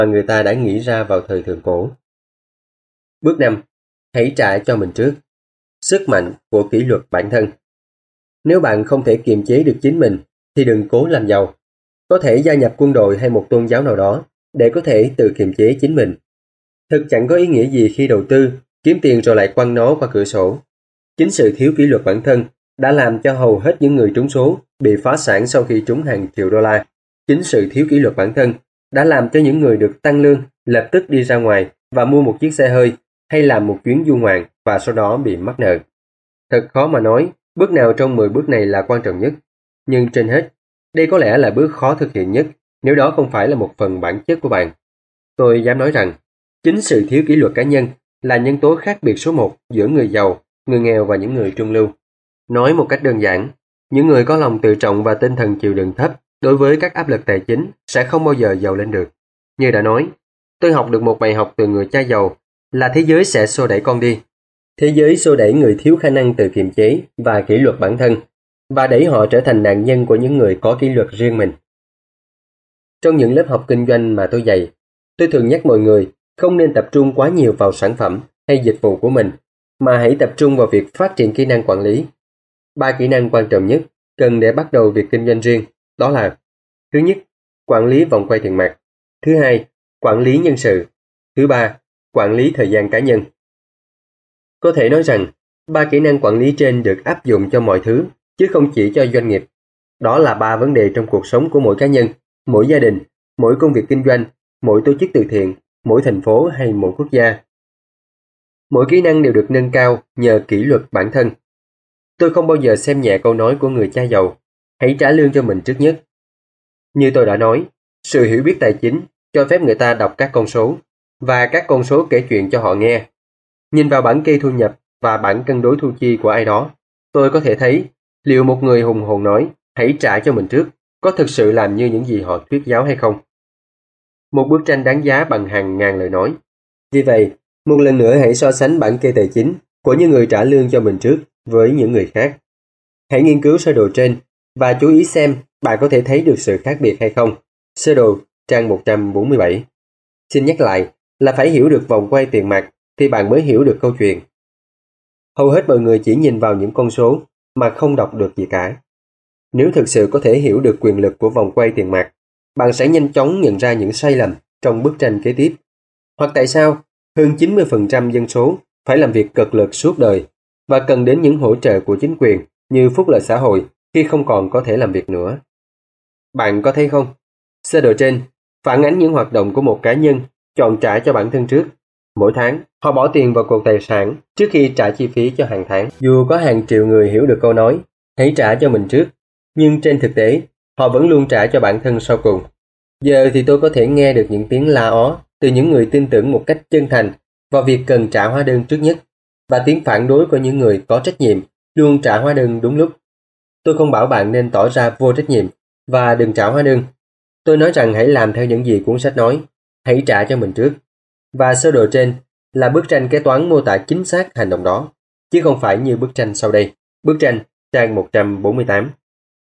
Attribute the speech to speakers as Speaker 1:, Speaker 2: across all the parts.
Speaker 1: mà người ta đã nghĩ ra vào thời thượng cổ. Bước 5. Hãy trả cho mình trước. Sức mạnh của kỷ luật bản thân. Nếu bạn không thể kiềm chế được chính mình, thì đừng cố làm giàu. Có thể gia nhập quân đội hay một tôn giáo nào đó để có thể tự kiềm chế chính mình. Thực chẳng có ý nghĩa gì khi đầu tư, kiếm tiền rồi lại quăng nó qua cửa sổ. Chính sự thiếu kỷ luật bản thân đã làm cho hầu hết những người trúng số bị phá sản sau khi trúng hàng triệu đô la. Chính sự thiếu kỷ luật bản thân đã làm cho những người được tăng lương lập tức đi ra ngoài và mua một chiếc xe hơi hay làm một chuyến du ngoạn và sau đó bị mắc nợ. Thật khó mà nói bước nào trong 10 bước này là quan trọng nhất. Nhưng trên hết, đây có lẽ là bước khó thực hiện nhất nếu đó không phải là một phần bản chất của bạn. Tôi dám nói rằng, chính sự thiếu kỷ luật cá nhân là nhân tố khác biệt số 1 giữa người giàu, người nghèo và những người trung lưu. Nói một cách đơn giản, những người có lòng tự trọng và tinh thần chịu đựng thấp đối với các áp lực tài chính sẽ không bao giờ giàu lên được. Như đã nói, tôi học được một bài học từ người cha giàu là thế giới sẽ xô đẩy con đi. Thế giới xô đẩy người thiếu khả năng tự kiềm chế và kỷ luật bản thân và đẩy họ trở thành nạn nhân của những người có kỷ luật riêng mình. Trong những lớp học kinh doanh mà tôi dạy, tôi thường nhắc mọi người không nên tập trung quá nhiều vào sản phẩm hay dịch vụ của mình, mà hãy tập trung vào việc phát triển kỹ năng quản lý. 3 kỹ năng quan trọng nhất cần để bắt đầu việc kinh doanh riêng, đó là: thứ nhất, quản lý vòng quay tiền mặt; thứ hai, quản lý nhân sự; thứ ba, quản lý thời gian cá nhân. Có thể nói rằng, 3 kỹ năng quản lý trên được áp dụng cho mọi thứ, chứ không chỉ cho doanh nghiệp. Đó là 3 vấn đề trong cuộc sống của mỗi cá nhân, mỗi gia đình, mỗi công việc kinh doanh, mỗi tổ chức từ thiện, mỗi thành phố hay mỗi quốc gia. Mỗi kỹ năng đều được nâng cao nhờ kỷ luật bản thân. Tôi không bao giờ xem nhẹ câu nói của người cha giàu: hãy trả lương cho mình trước nhất. Như tôi đã nói, sự hiểu biết tài chính cho phép người ta đọc các con số, và các con số kể chuyện cho họ nghe. Nhìn vào bảng kê thu nhập và bảng cân đối thu chi của ai đó, tôi có thể thấy liệu một người hùng hồn nói hãy trả cho mình trước có thực sự làm như những gì họ thuyết giáo hay không. Một bức tranh đáng giá bằng hàng ngàn lời nói. Vì vậy, một lần nữa hãy so sánh bảng kê tài chính của những người trả lương cho mình trước với những người khác. Hãy nghiên cứu sơ đồ trên và chú ý xem bạn có thể thấy được sự khác biệt hay không. Sơ đồ, trang 147. Xin nhắc lại là phải hiểu được vòng quay tiền mặt thì bạn mới hiểu được câu chuyện. Hầu hết mọi người chỉ nhìn vào những con số mà không đọc được gì cả. Nếu thực sự có thể hiểu được quyền lực của vòng quay tiền mặt, bạn sẽ nhanh chóng nhận ra những sai lầm trong bức tranh kế tiếp. Hoặc tại sao hơn 90% dân số phải làm việc cực lực suốt đời và cần đến những hỗ trợ của chính quyền như phúc lợi xã hội khi không còn có thể làm việc nữa. Bạn có thấy không? Sơ đồ trên phản ánh những hoạt động của một cá nhân chọn trả cho bản thân trước. Mỗi tháng, họ bỏ tiền vào cột tài sản trước khi trả chi phí cho hàng tháng. Dù có hàng triệu người hiểu được câu nói hãy trả cho mình trước, nhưng trên thực tế, họ vẫn luôn trả cho bản thân sau cùng. Giờ thì tôi có thể nghe được những tiếng la ó từ những người tin tưởng một cách chân thành vào việc cần trả hóa đơn trước nhất, và tiếng phản đối của những người có trách nhiệm luôn trả hóa đơn đúng lúc. Tôi không bảo bạn nên tỏ ra vô trách nhiệm và đừng trả hóa đơn. Tôi nói rằng hãy làm theo những gì cuốn sách nói, hãy trả cho mình trước. Và sơ đồ trên là bức tranh kế toán mô tả chính xác hành động đó, chứ không phải như bức tranh sau đây. Bức tranh, trang 148.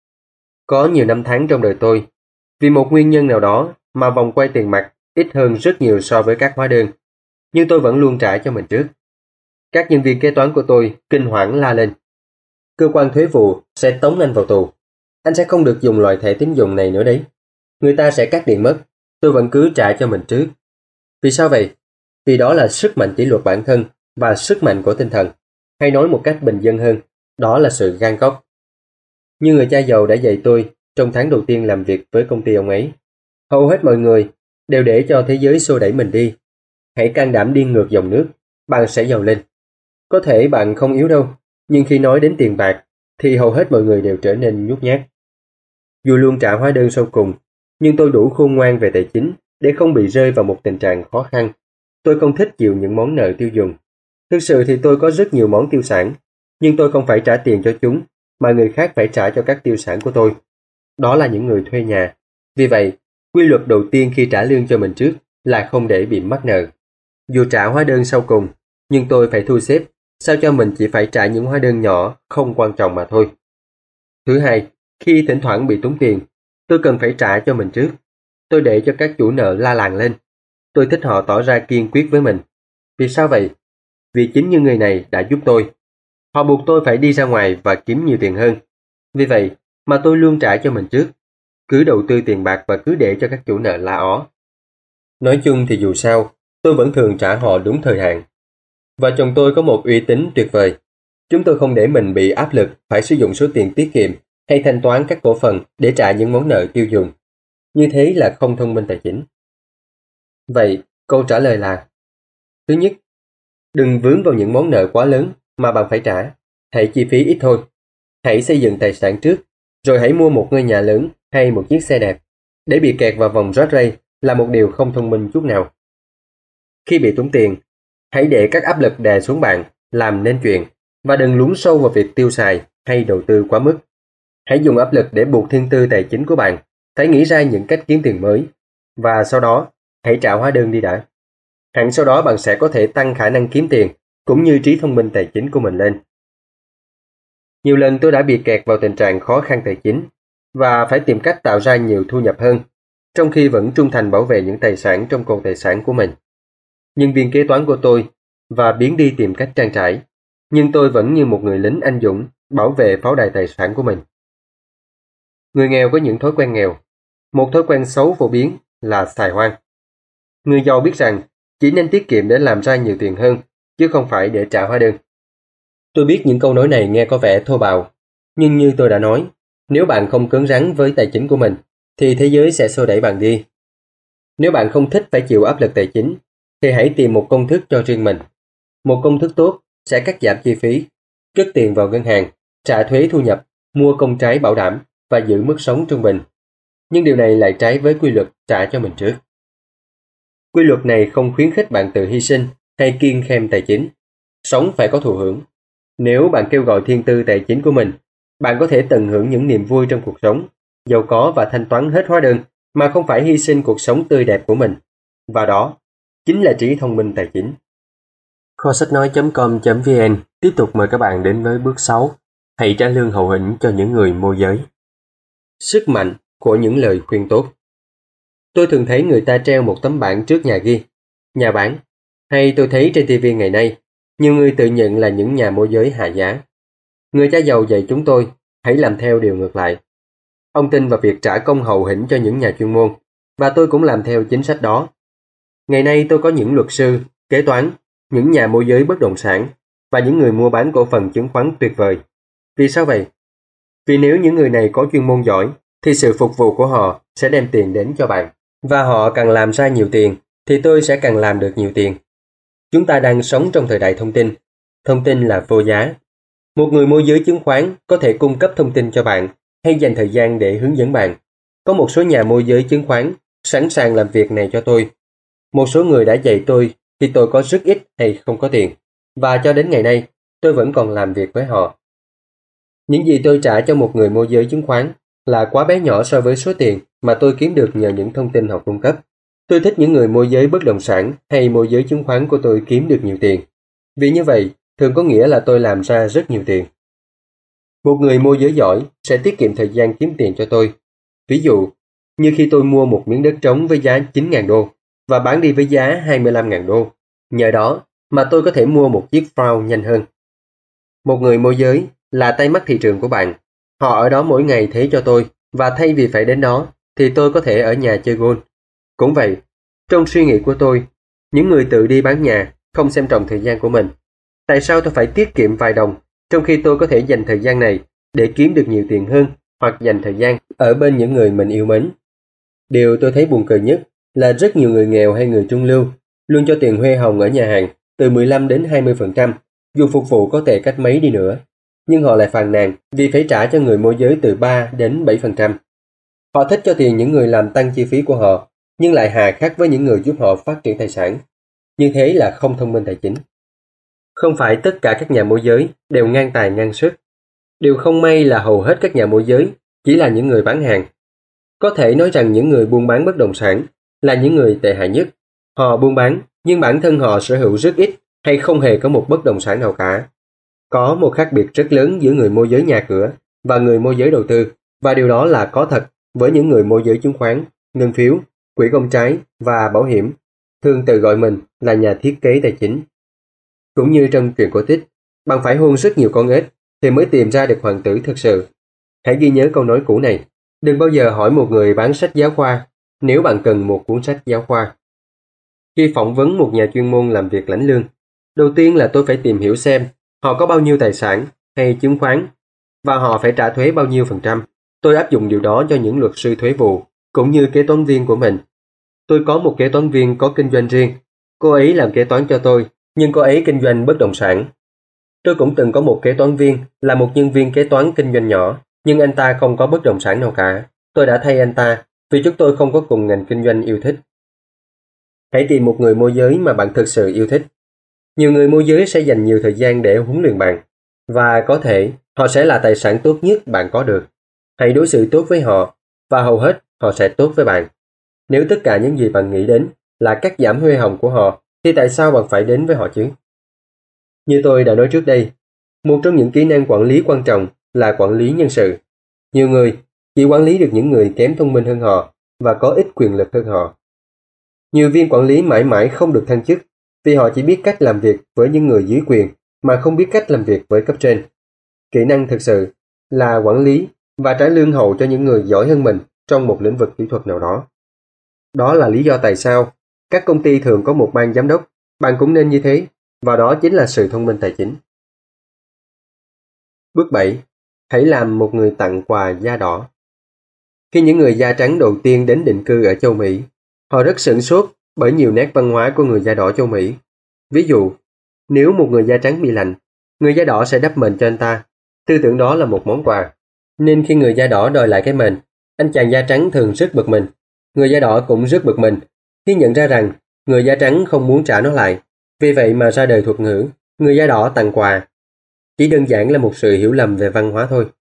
Speaker 1: Có nhiều năm tháng trong đời tôi, vì một nguyên nhân nào đó mà vòng quay tiền mặt ít hơn rất nhiều so với các hóa đơn, nhưng tôi vẫn luôn trả cho mình trước. Các nhân viên kế toán của tôi kinh hoảng la lên: cơ quan thuế vụ sẽ tống anh vào tù. Anh sẽ không được dùng loại thẻ tín dụng này nữa đấy. Người ta sẽ cắt điện mất. Tôi vẫn cứ trả cho mình trước. Vì sao vậy? Vì đó là sức mạnh kỷ luật bản thân và sức mạnh của tinh thần. Hay nói một cách bình dân hơn, đó là sự gan góc. Như người cha giàu đã dạy tôi trong tháng đầu tiên làm việc với công ty ông ấy. Hầu hết mọi người đều để cho thế giới xô đẩy mình đi. Hãy can đảm đi ngược dòng nước, bạn sẽ giàu lên. Có thể bạn không yếu đâu, nhưng khi nói đến tiền bạc thì hầu hết mọi người đều trở nên nhút nhát. Dù luôn trả hóa đơn sau cùng, nhưng tôi đủ khôn ngoan về tài chính để không bị rơi vào một tình trạng khó khăn. Tôi không thích chịu những món nợ tiêu dùng. Thực sự thì tôi có rất nhiều món tiêu sản, nhưng tôi không phải trả tiền cho chúng, mà người khác phải trả cho các tiêu sản của tôi. Đó là những người thuê nhà. Vì vậy, quy luật đầu tiên khi trả lương cho mình trước là không để bị mắc nợ. Dù trả hóa đơn sau cùng, nhưng tôi phải thu xếp sao cho mình chỉ phải trả những hóa đơn nhỏ không quan trọng mà thôi. Thứ hai, khi thỉnh thoảng bị tốn tiền, tôi cần phải trả cho mình trước. Tôi để cho các chủ nợ la làng lên. tôi thích họ tỏ ra kiên quyết với mình. Vì sao vậy? Vì chính những người này đã giúp tôi. Họ buộc tôi phải đi ra ngoài và kiếm nhiều tiền hơn. Vì vậy mà tôi luôn trả cho mình trước, cứ đầu tư tiền bạc và cứ để cho các chủ nợ la ó. Nói chung thì dù sao, tôi vẫn thường trả họ đúng thời hạn. Và chồng tôi có một uy tín tuyệt vời. Chúng tôi không để mình bị áp lực phải sử dụng số tiền tiết kiệm hay thanh toán các cổ phần để trả những món nợ tiêu dùng. Như thế là không thông minh tài chính. Vậy, câu trả lời là: thứ nhất, đừng vướng vào những món nợ quá lớn mà bạn phải trả. Hãy chi phí ít thôi. Hãy xây dựng tài sản trước, rồi hãy mua một ngôi nhà lớn hay một chiếc xe đẹp. Để bị kẹt vào vòng rót ray là một điều không thông minh chút nào. Khi bị tốn tiền, hãy để các áp lực đè xuống bạn, làm nên chuyện, và đừng lún sâu vào việc tiêu xài hay đầu tư quá mức. Hãy dùng áp lực để buộc thiên tư tài chính của bạn phải nghĩ ra những cách kiếm tiền mới, và sau đó hãy trả hóa đơn đi đã. Hẳn sau đó bạn sẽ có thể tăng khả năng kiếm tiền cũng như trí thông minh tài chính của mình lên. Nhiều lần tôi đã bị kẹt vào tình trạng khó khăn tài chính và phải tìm cách tạo ra nhiều thu nhập hơn, trong khi vẫn trung thành bảo vệ những tài sản trong cột tài sản của mình. Nhân viên kế toán của tôi và biến đi tìm cách trang trải, nhưng tôi vẫn như một người lính anh dũng bảo vệ pháo đài tài sản của mình. Người nghèo có những thói quen nghèo. Một thói quen xấu phổ biến là xài hoang. Người giàu biết rằng chỉ nên tiết kiệm để làm ra nhiều tiền hơn, chứ không phải để trả hóa đơn. Tôi biết những câu nói này nghe có vẻ thô bạo, nhưng như tôi đã nói, nếu bạn không cứng rắn với tài chính của mình, thì thế giới sẽ xô đẩy bạn đi. Nếu bạn không thích phải chịu áp lực tài chính, thì hãy tìm một công thức cho riêng mình. Một công thức tốt sẽ cắt giảm chi phí, cất tiền vào ngân hàng, trả thuế thu nhập, mua công trái bảo đảm và giữ mức sống trung bình. Nhưng điều này lại trái với quy luật trả cho mình trước. Quy luật này không khuyến khích bạn tự hy sinh hay kiêng khem tài chính. Sống phải có thụ hưởng. Nếu bạn kêu gọi thiên tư tài chính của mình, bạn có thể tận hưởng những niềm vui trong cuộc sống, giàu có và thanh toán hết hóa đơn mà không phải hy sinh cuộc sống tươi đẹp của mình. Và đó chính là trí thông minh tài chính. Kho sách nói.com.vn tiếp tục mời các bạn đến với bước 6. Hãy trả lương hậu hĩnh cho những người môi giới. Sức mạnh của những lời khuyên tốt. Tôi thường thấy người ta treo một tấm bảng trước nhà ghi nhà bán, hay tôi thấy trên TV ngày nay, nhiều người tự nhận là những nhà môi giới hạ giá. Người cha giàu dạy chúng tôi hãy làm theo điều ngược lại. Ông tin vào việc trả công hậu hĩnh cho những nhà chuyên môn, và tôi cũng làm theo chính sách đó. Ngày nay tôi có những luật sư, kế toán, những nhà môi giới bất động sản và những người mua bán cổ phần chứng khoán tuyệt vời. Vì sao vậy? Vì nếu những người này có chuyên môn giỏi, thì sự phục vụ của họ sẽ đem tiền đến cho bạn. Và họ càng làm ra nhiều tiền, thì tôi sẽ càng làm được nhiều tiền. Chúng ta đang sống trong thời đại thông tin. Thông tin là vô giá. Một người môi giới chứng khoán có thể cung cấp thông tin cho bạn hay dành thời gian để hướng dẫn bạn. Có một số nhà môi giới chứng khoán sẵn sàng làm việc này cho tôi. Một số người đã dạy tôi khi tôi có rất ít hay không có tiền. Và cho đến ngày nay, tôi vẫn còn làm việc với họ. Những gì tôi trả cho một người môi giới chứng khoán là quá bé nhỏ so với số tiền mà tôi kiếm được nhờ những thông tin họ cung cấp. Tôi thích những người môi giới bất động sản hay môi giới chứng khoán của tôi kiếm được nhiều tiền. Vì như vậy, thường có nghĩa là tôi làm ra rất nhiều tiền. Một người môi giới giỏi sẽ tiết kiệm thời gian kiếm tiền cho tôi. Ví dụ, như khi tôi mua một miếng đất trống với giá 9.000 đô và bán đi với giá 25.000 đô. Nhờ đó mà tôi có thể mua một chiếc phao nhanh hơn. Một người môi giới là tay mắt thị trường của bạn. Họ ở đó mỗi ngày thế cho tôi, và thay vì phải đến đó, thì tôi có thể ở nhà chơi golf. Cũng vậy, trong suy nghĩ của tôi, những người tự đi bán nhà không xem trọng thời gian của mình. Tại sao tôi phải tiết kiệm vài đồng, trong khi tôi có thể dành thời gian này để kiếm được nhiều tiền hơn, hoặc dành thời gian ở bên những người mình yêu mến? Điều tôi thấy buồn cười nhất là rất nhiều người nghèo hay người trung lưu luôn cho tiền huê hồng ở nhà hàng từ 15 đến 20%, dù phục vụ có tệ cách mấy đi nữa. Nhưng họ lại phàn nàn vì phải trả cho người môi giới từ 3 đến 7%. Họ thích cho tiền những người làm tăng chi phí của họ, nhưng lại hà khắc với những người giúp họ phát triển tài sản. Như thế là không thông minh tài chính. Không phải tất cả các nhà môi giới đều ngang tài ngang sức. Điều không may là hầu hết các nhà môi giới chỉ là những người bán hàng. Có thể nói rằng những người buôn bán bất động sản là những người tệ hại nhất. Họ buôn bán, nhưng bản thân họ sở hữu rất ít hay không hề có một bất động sản nào cả. Có một khác biệt rất lớn giữa người môi giới nhà cửa và người môi giới đầu tư, và điều đó là có thật với những người môi giới chứng khoán, ngân phiếu, quỹ công trái và bảo hiểm. thường tự gọi mình là nhà thiết kế tài chính. Cũng như trong truyện cổ tích, bạn phải hôn rất nhiều con ếch thì mới tìm ra được hoàng tử thực sự. Hãy ghi nhớ câu nói cũ này. Đừng bao giờ hỏi một người bán sách giáo khoa nếu bạn cần một cuốn sách giáo khoa. Khi phỏng vấn một nhà chuyên môn làm việc lãnh lương, đầu tiên là tôi phải tìm hiểu xem họ có bao nhiêu tài sản hay chứng khoán và họ phải trả thuế bao nhiêu %. Tôi áp dụng điều đó cho những luật sư thuế vụ cũng như kế toán viên của mình. Tôi có một kế toán viên có kinh doanh riêng. Cô ấy làm kế toán cho tôi, nhưng cô ấy kinh doanh bất động sản. Tôi cũng từng có một kế toán viên là một nhân viên kế toán kinh doanh nhỏ, nhưng anh ta không có bất động sản nào cả. Tôi đã thay anh ta vì chúng tôi không có cùng ngành kinh doanh yêu thích. Hãy tìm một người môi giới mà bạn thực sự yêu thích. Nhiều người môi giới sẽ dành nhiều thời gian để huấn luyện bạn, và có thể họ sẽ là tài sản tốt nhất bạn có được. Hãy đối xử tốt với họ, và hầu hết họ sẽ tốt với bạn. Nếu tất cả những gì bạn nghĩ đến là cắt giảm huê hồng của họ, thì tại sao bạn phải đến với họ chứ? Như tôi đã nói trước đây, một trong những kỹ năng quản lý quan trọng là quản lý nhân sự. Nhiều người chỉ quản lý được những người kém thông minh hơn họ và có ít quyền lực hơn họ. Nhiều viên quản lý mãi mãi không được thăng chức vì họ chỉ biết cách làm việc với những người dưới quyền mà không biết cách làm việc với cấp trên. Kỹ năng thực sự là quản lý và trả lương hậu cho những người giỏi hơn mình trong một lĩnh vực kỹ thuật nào đó. Đó là lý do tại sao các công ty thường có một ban giám đốc. Bạn cũng nên như thế, và đó chính là sự thông minh tài chính. Bước 7. Hãy làm một người tặng quà da đỏ. Khi những người da trắng đầu tiên đến định cư ở châu Mỹ, họ rất sửng sốt bởi nhiều nét văn hóa của người da đỏ châu Mỹ. Ví dụ, nếu một người da trắng bị lạnh, người da đỏ sẽ đắp mền cho anh ta. Tư tưởng đó là một món quà. Nên khi người da đỏ đòi lại cái mền, anh chàng da trắng thường rất bực mình. Người da đỏ cũng rất bực mình khi nhận ra rằng người da trắng không muốn trả nó lại. Vì vậy mà ra đời thuật ngữ người da đỏ tặng quà. Chỉ đơn giản là một sự hiểu lầm về văn hóa thôi.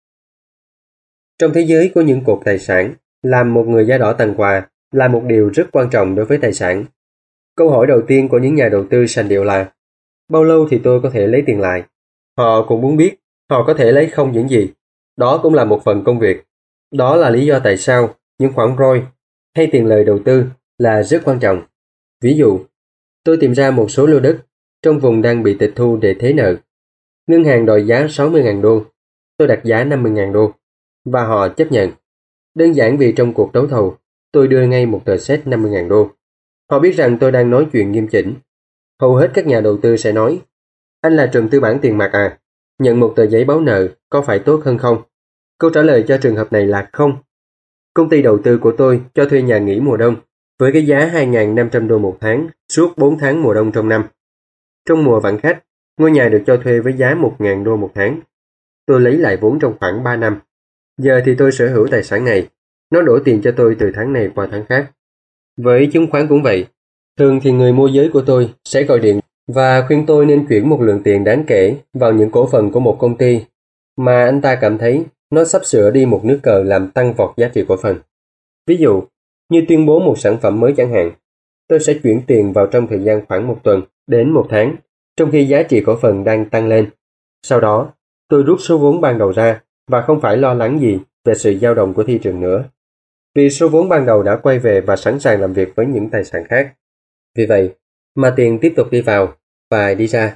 Speaker 1: Trong thế giới của những cột tài sản, làm một người da đỏ tặng quà là một điều rất quan trọng đối với tài sản. Câu hỏi đầu tiên của những nhà đầu tư sành điệu là: bao lâu thì tôi có thể lấy tiền lại? Họ cũng muốn biết họ có thể lấy không những gì. Đó cũng là một phần công việc. Đó là lý do tại sao những khoản ROI hay tiền lời đầu tư là rất quan trọng. Ví dụ, tôi tìm ra một số lô đất trong vùng đang bị tịch thu để thế nợ. Ngân hàng đòi giá 60.000 đô. Tôi đặt giá 50.000 đô. Và họ chấp nhận. Đơn giản vì trong cuộc đấu thầu, tôi đưa ngay một tờ séc 50.000 đô. Họ biết rằng tôi đang nói chuyện nghiêm chỉnh. Hầu hết các nhà đầu tư sẽ nói: anh là Trùm tư bản tiền mặt à? Nhận một tờ giấy báo nợ có phải tốt hơn không? Câu trả lời cho trường hợp này là không. Công ty đầu tư của tôi cho thuê nhà nghỉ mùa đông với cái giá 2.500 đô một tháng suốt 4 tháng mùa đông trong năm. Trong mùa vắng khách, ngôi nhà được cho thuê với giá 1.000 đô một tháng. Tôi lấy lại vốn trong khoảng 3 năm. Giờ thì tôi sở hữu tài sản này. Nó đổ tiền cho tôi từ tháng này qua tháng khác. Với chứng khoán cũng vậy. Thường thì người môi giới của tôi sẽ gọi điện và khuyên tôi nên chuyển một lượng tiền đáng kể vào những cổ phần của một công ty mà anh ta cảm thấy nó sắp sửa đi một nước cờ làm tăng vọt giá trị cổ phần. Ví dụ, như tuyên bố một sản phẩm mới chẳng hạn, tôi sẽ chuyển tiền vào trong thời gian khoảng 1 tuần đến 1 tháng, trong khi giá trị cổ phần đang tăng lên. Sau đó, tôi rút số vốn ban đầu ra và không phải lo lắng gì về sự dao động của thị trường nữa. Vì số vốn ban đầu đã quay về và sẵn sàng làm việc với những tài sản khác. Vì vậy, mà tiền tiếp tục đi vào và đi ra.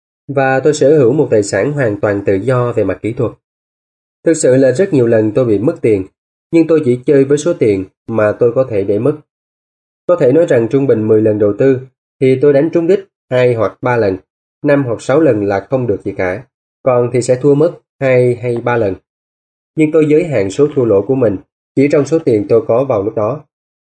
Speaker 1: Và tôi sở hữu một tài sản hoàn toàn tự do về mặt kỹ thuật. Thực sự là rất nhiều lần tôi bị mất tiền, nhưng tôi chỉ chơi với số tiền mà tôi có thể để mất. Có thể nói rằng trung bình 10 lần đầu tư thì tôi đánh trúng đích 2 hoặc 3 lần, 5 hoặc 6 lần là không được gì cả, còn thì sẽ thua mất 2 hay 3 lần. Nhưng tôi giới hạn số thua lỗ của mình chỉ trong số tiền tôi có vào lúc đó.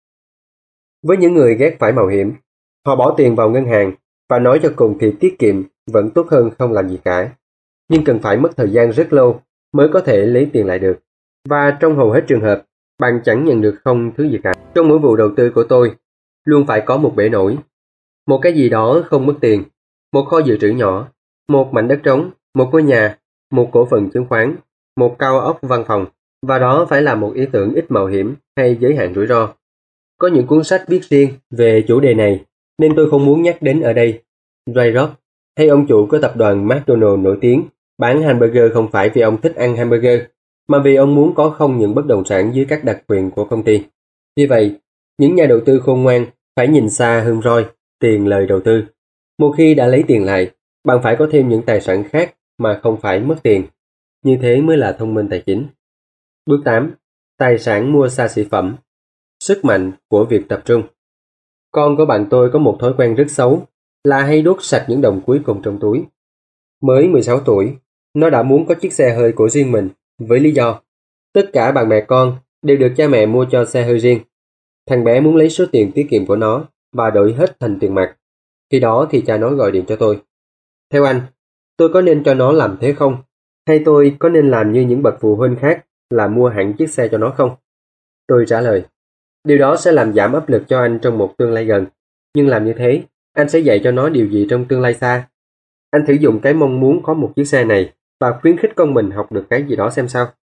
Speaker 1: Với những người ghét phải mạo hiểm, họ bỏ tiền vào ngân hàng và nói cho cùng thì tiết kiệm vẫn tốt hơn không làm gì cả. Nhưng cần phải mất thời gian rất lâu mới có thể lấy tiền lại được. Và trong hầu hết trường hợp, bạn chẳng nhận được không thứ gì cả. Trong mỗi vụ đầu tư của tôi, luôn phải có một bể nổi. Một cái gì đó không mất tiền, một kho dự trữ nhỏ, một mảnh đất trống, một ngôi nhà, một cổ phần chứng khoán, một cao ốc văn phòng, và đó phải là một ý tưởng ít mạo hiểm hay giới hạn rủi ro. Có những cuốn sách viết riêng về chủ đề này, nên tôi không muốn nhắc đến ở đây. Ray Kroc, hay ông chủ của tập đoàn McDonald nổi tiếng, bán hamburger không phải vì ông thích ăn hamburger, mà vì ông muốn có không những bất động sản dưới các đặc quyền của công ty. Vì vậy, những nhà đầu tư khôn ngoan phải nhìn xa hơn Roy tiền lời đầu tư. Một khi đã lấy tiền lại, bạn phải có thêm những tài sản khác mà không phải mất tiền. Như thế mới là thông minh tài chính. Bước 8. Tài sản mua xa xỉ phẩm. Sức mạnh của việc tập trung. Con của bạn tôi có một thói quen rất xấu là hay đốt sạch những đồng cuối cùng trong túi. Mới 16 tuổi, nó đã muốn có chiếc xe hơi của riêng mình với lý do tất cả bạn bè con đều được cha mẹ mua cho xe hơi riêng. Thằng bé muốn lấy số tiền tiết kiệm của nó và đổi hết thành tiền mặt. Khi đó thì cha nó gọi điện cho tôi. Theo anh, tôi có nên cho nó làm thế không? Hay tôi có nên làm như những bậc phụ huynh khác là mua hẳn chiếc xe cho nó không? Tôi trả lời, điều đó sẽ làm giảm áp lực cho anh trong một tương lai gần. Nhưng làm như thế, anh sẽ dạy cho nó điều gì trong tương lai xa? Anh thử dùng cái mong muốn có một chiếc xe này và khuyến khích con mình học được cái gì đó xem sao.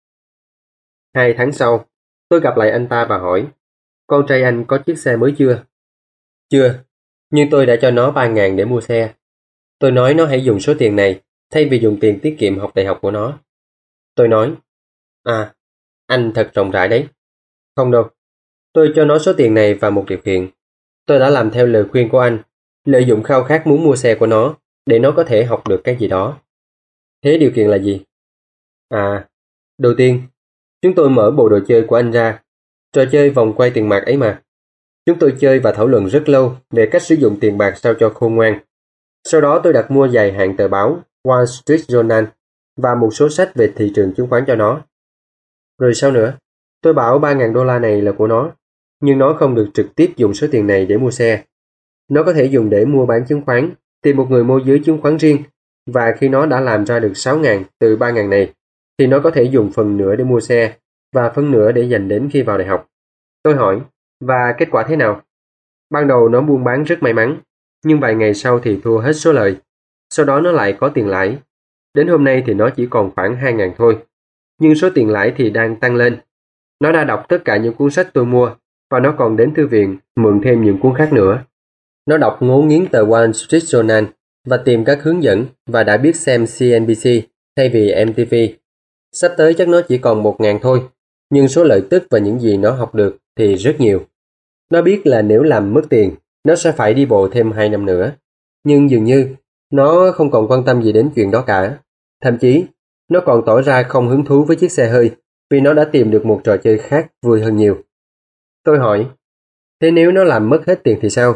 Speaker 1: 2 tháng sau, tôi gặp lại anh ta và hỏi, con trai anh có chiếc xe mới chưa? Chưa, nhưng tôi đã cho nó 3.000 để mua xe. Tôi nói nó hãy dùng số tiền này thay vì dùng tiền tiết kiệm học đại học của nó. Tôi nói, anh thật rộng rãi đấy. Không đâu, tôi cho nó số tiền này và một điều kiện. Tôi đã làm theo lời khuyên của anh, lợi dụng khao khát muốn mua xe của nó để nó có thể học được cái gì đó. Thế điều kiện là gì? Đầu tiên, chúng tôi mở bộ đồ chơi của anh ra, trò chơi vòng quay tiền bạc ấy mà. Chúng tôi chơi và thảo luận rất lâu về cách sử dụng tiền bạc sao cho khôn ngoan. Sau đó tôi đặt mua dài hạn tờ báo Wall Street Journal và một số sách về thị trường chứng khoán cho nó. Rồi sao nữa? Tôi bảo 3.000 đô la này là của nó, nhưng nó không được trực tiếp dùng số tiền này để mua xe. Nó có thể dùng để mua bán chứng khoán, tìm một người môi giới chứng khoán riêng, và khi nó đã làm ra được 6.000 từ 3.000 này, thì nó có thể dùng phần nửa để mua xe và phần nửa để dành đến khi vào đại học. Tôi hỏi, và kết quả thế nào? Ban đầu nó buôn bán rất may mắn, nhưng vài ngày sau thì thua hết số lời. Sau đó nó lại có tiền lãi. Đến hôm nay thì nó chỉ còn khoảng 2.000 thôi. Nhưng số tiền lãi thì đang tăng lên. Nó đã đọc tất cả những cuốn sách tôi mua, và nó còn đến thư viện mượn thêm những cuốn khác nữa. Nó đọc ngấu nghiến tờ Wall Street Journal và tìm các hướng dẫn và đã biết xem CNBC thay vì MTV. Sắp tới chắc nó chỉ còn 1.000 thôi, nhưng số lợi tức và những gì nó học được thì rất nhiều. Nó biết là nếu làm mất tiền, nó sẽ phải đi bộ thêm 2 năm nữa. Nhưng dường như, nó không còn quan tâm gì đến chuyện đó cả. Thậm chí, nó còn tỏ ra không hứng thú với chiếc xe hơi vì nó đã tìm được một trò chơi khác vui hơn nhiều. Tôi hỏi, thế nếu nó làm mất hết tiền thì sao?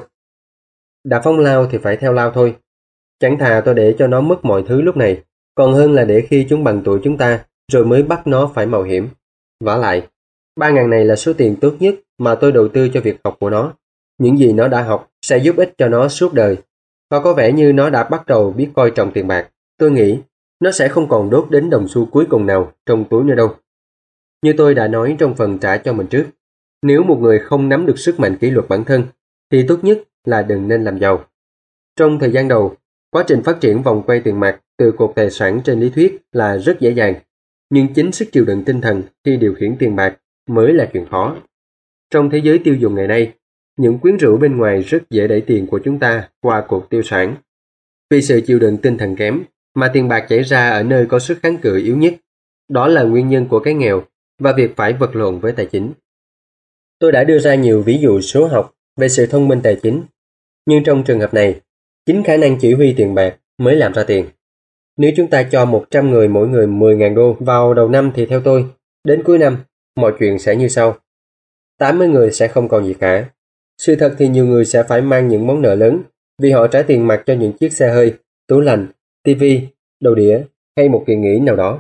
Speaker 1: Đã phóng lao thì phải theo lao thôi. Chẳng thà tôi để cho nó mất mọi thứ lúc này, còn hơn là để khi chúng bằng tuổi chúng ta, rồi mới bắt nó phải mạo hiểm. Vả lại, 3.000 này là số tiền tốt nhất mà tôi đầu tư cho việc học của nó. Những gì nó đã học sẽ giúp ích cho nó suốt đời. Và có vẻ như nó đã bắt đầu biết coi trọng tiền bạc. Tôi nghĩ nó sẽ không còn đốt đến đồng xu cuối cùng nào trong túi nữa đâu. Như tôi đã nói trong phần trả cho mình trước, nếu một người không nắm được sức mạnh kỷ luật bản thân, thì tốt nhất là đừng nên làm giàu. Trong thời gian đầu, quá trình phát triển vòng quay tiền mặt từ cột tài sản trên lý thuyết là rất dễ dàng, nhưng chính sức chịu đựng tinh thần khi điều khiển tiền bạc mới là chuyện khó. Trong thế giới tiêu dùng ngày nay, những quyến rũ bên ngoài rất dễ đẩy tiền của chúng ta qua cột tiêu sản. Vì sự chịu đựng tinh thần kém mà tiền bạc chảy ra ở nơi có sức kháng cự yếu nhất. Đó là nguyên nhân của cái nghèo và việc phải vật lộn với tài chính. Tôi đã đưa ra nhiều ví dụ số học về sự thông minh tài chính, nhưng trong trường hợp này, chính khả năng chỉ huy tiền bạc mới làm ra tiền. Nếu chúng ta cho 100 người mỗi người 10.000 đô vào đầu năm thì theo tôi, đến cuối năm, mọi chuyện sẽ như sau. 80 người sẽ không còn gì cả. Sự thật thì nhiều người sẽ phải mang những món nợ lớn vì họ trả tiền mặt cho những chiếc xe hơi, tủ lạnh, tivi, đầu đĩa hay một kỳ nghỉ nào đó.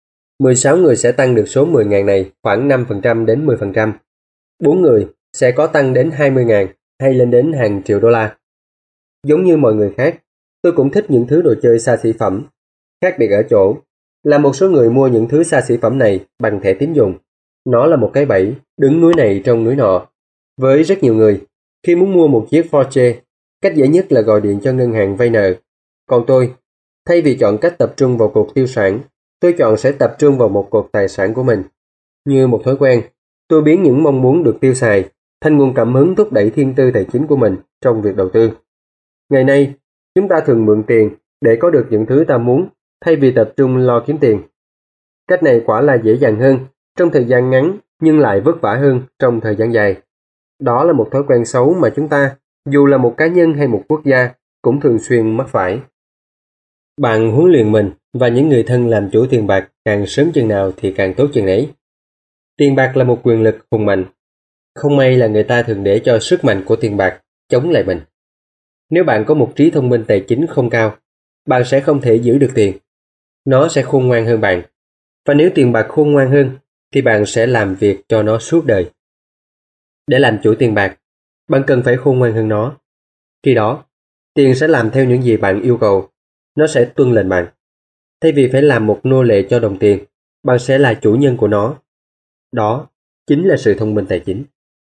Speaker 1: 16 người sẽ tăng được số 10.000 này khoảng 5% đến 10%. 4 người sẽ có tăng đến 20.000 hay lên đến hàng triệu đô la. Giống như mọi người khác, tôi cũng thích những thứ đồ chơi xa xỉ phẩm. Khác biệt ở chỗ là một số người mua những thứ xa xỉ phẩm này bằng thẻ tín dụng. Nó là một cái bẫy, đứng núi này trong núi nọ. Với rất nhiều người, khi muốn mua một chiếc Porsche, cách dễ nhất là gọi điện cho ngân hàng vay nợ. Còn tôi, thay vì chọn cách tập trung vào cột tiêu sản, tôi chọn sẽ tập trung vào một cột tài sản của mình. Như một thói quen, tôi biến những mong muốn được tiêu xài thành nguồn cảm hứng thúc đẩy thiên tư tài chính của mình trong việc đầu tư. Ngày nay, chúng ta thường mượn tiền để có được những thứ ta muốn thay vì tập trung lo kiếm tiền. Cách này quả là dễ dàng hơn trong thời gian ngắn nhưng lại vất vả hơn trong thời gian dài. Đó là một thói quen xấu mà chúng ta dù là một cá nhân hay một quốc gia, cũng thường xuyên mắc phải. Bạn huấn luyện mình và những người thân làm chủ tiền bạc càng sớm chừng nào thì càng tốt chừng ấy. Tiền bạc là một quyền lực hùng mạnh. Không may là người ta thường để cho sức mạnh của tiền bạc chống lại mình. Nếu bạn có một trí thông minh tài chính không cao, bạn sẽ không thể giữ được tiền. Nó sẽ khôn ngoan hơn bạn. Và nếu tiền bạc khôn ngoan hơn, thì bạn sẽ làm việc cho nó suốt đời. Để làm chủ tiền bạc, bạn cần phải khôn ngoan hơn nó. Khi đó, tiền sẽ làm theo những gì bạn yêu cầu. Nó sẽ tuân lệnh bạn. Thay vì phải làm một nô lệ cho đồng tiền, bạn sẽ là chủ nhân của nó. Đó chính là sự thông minh tài chính.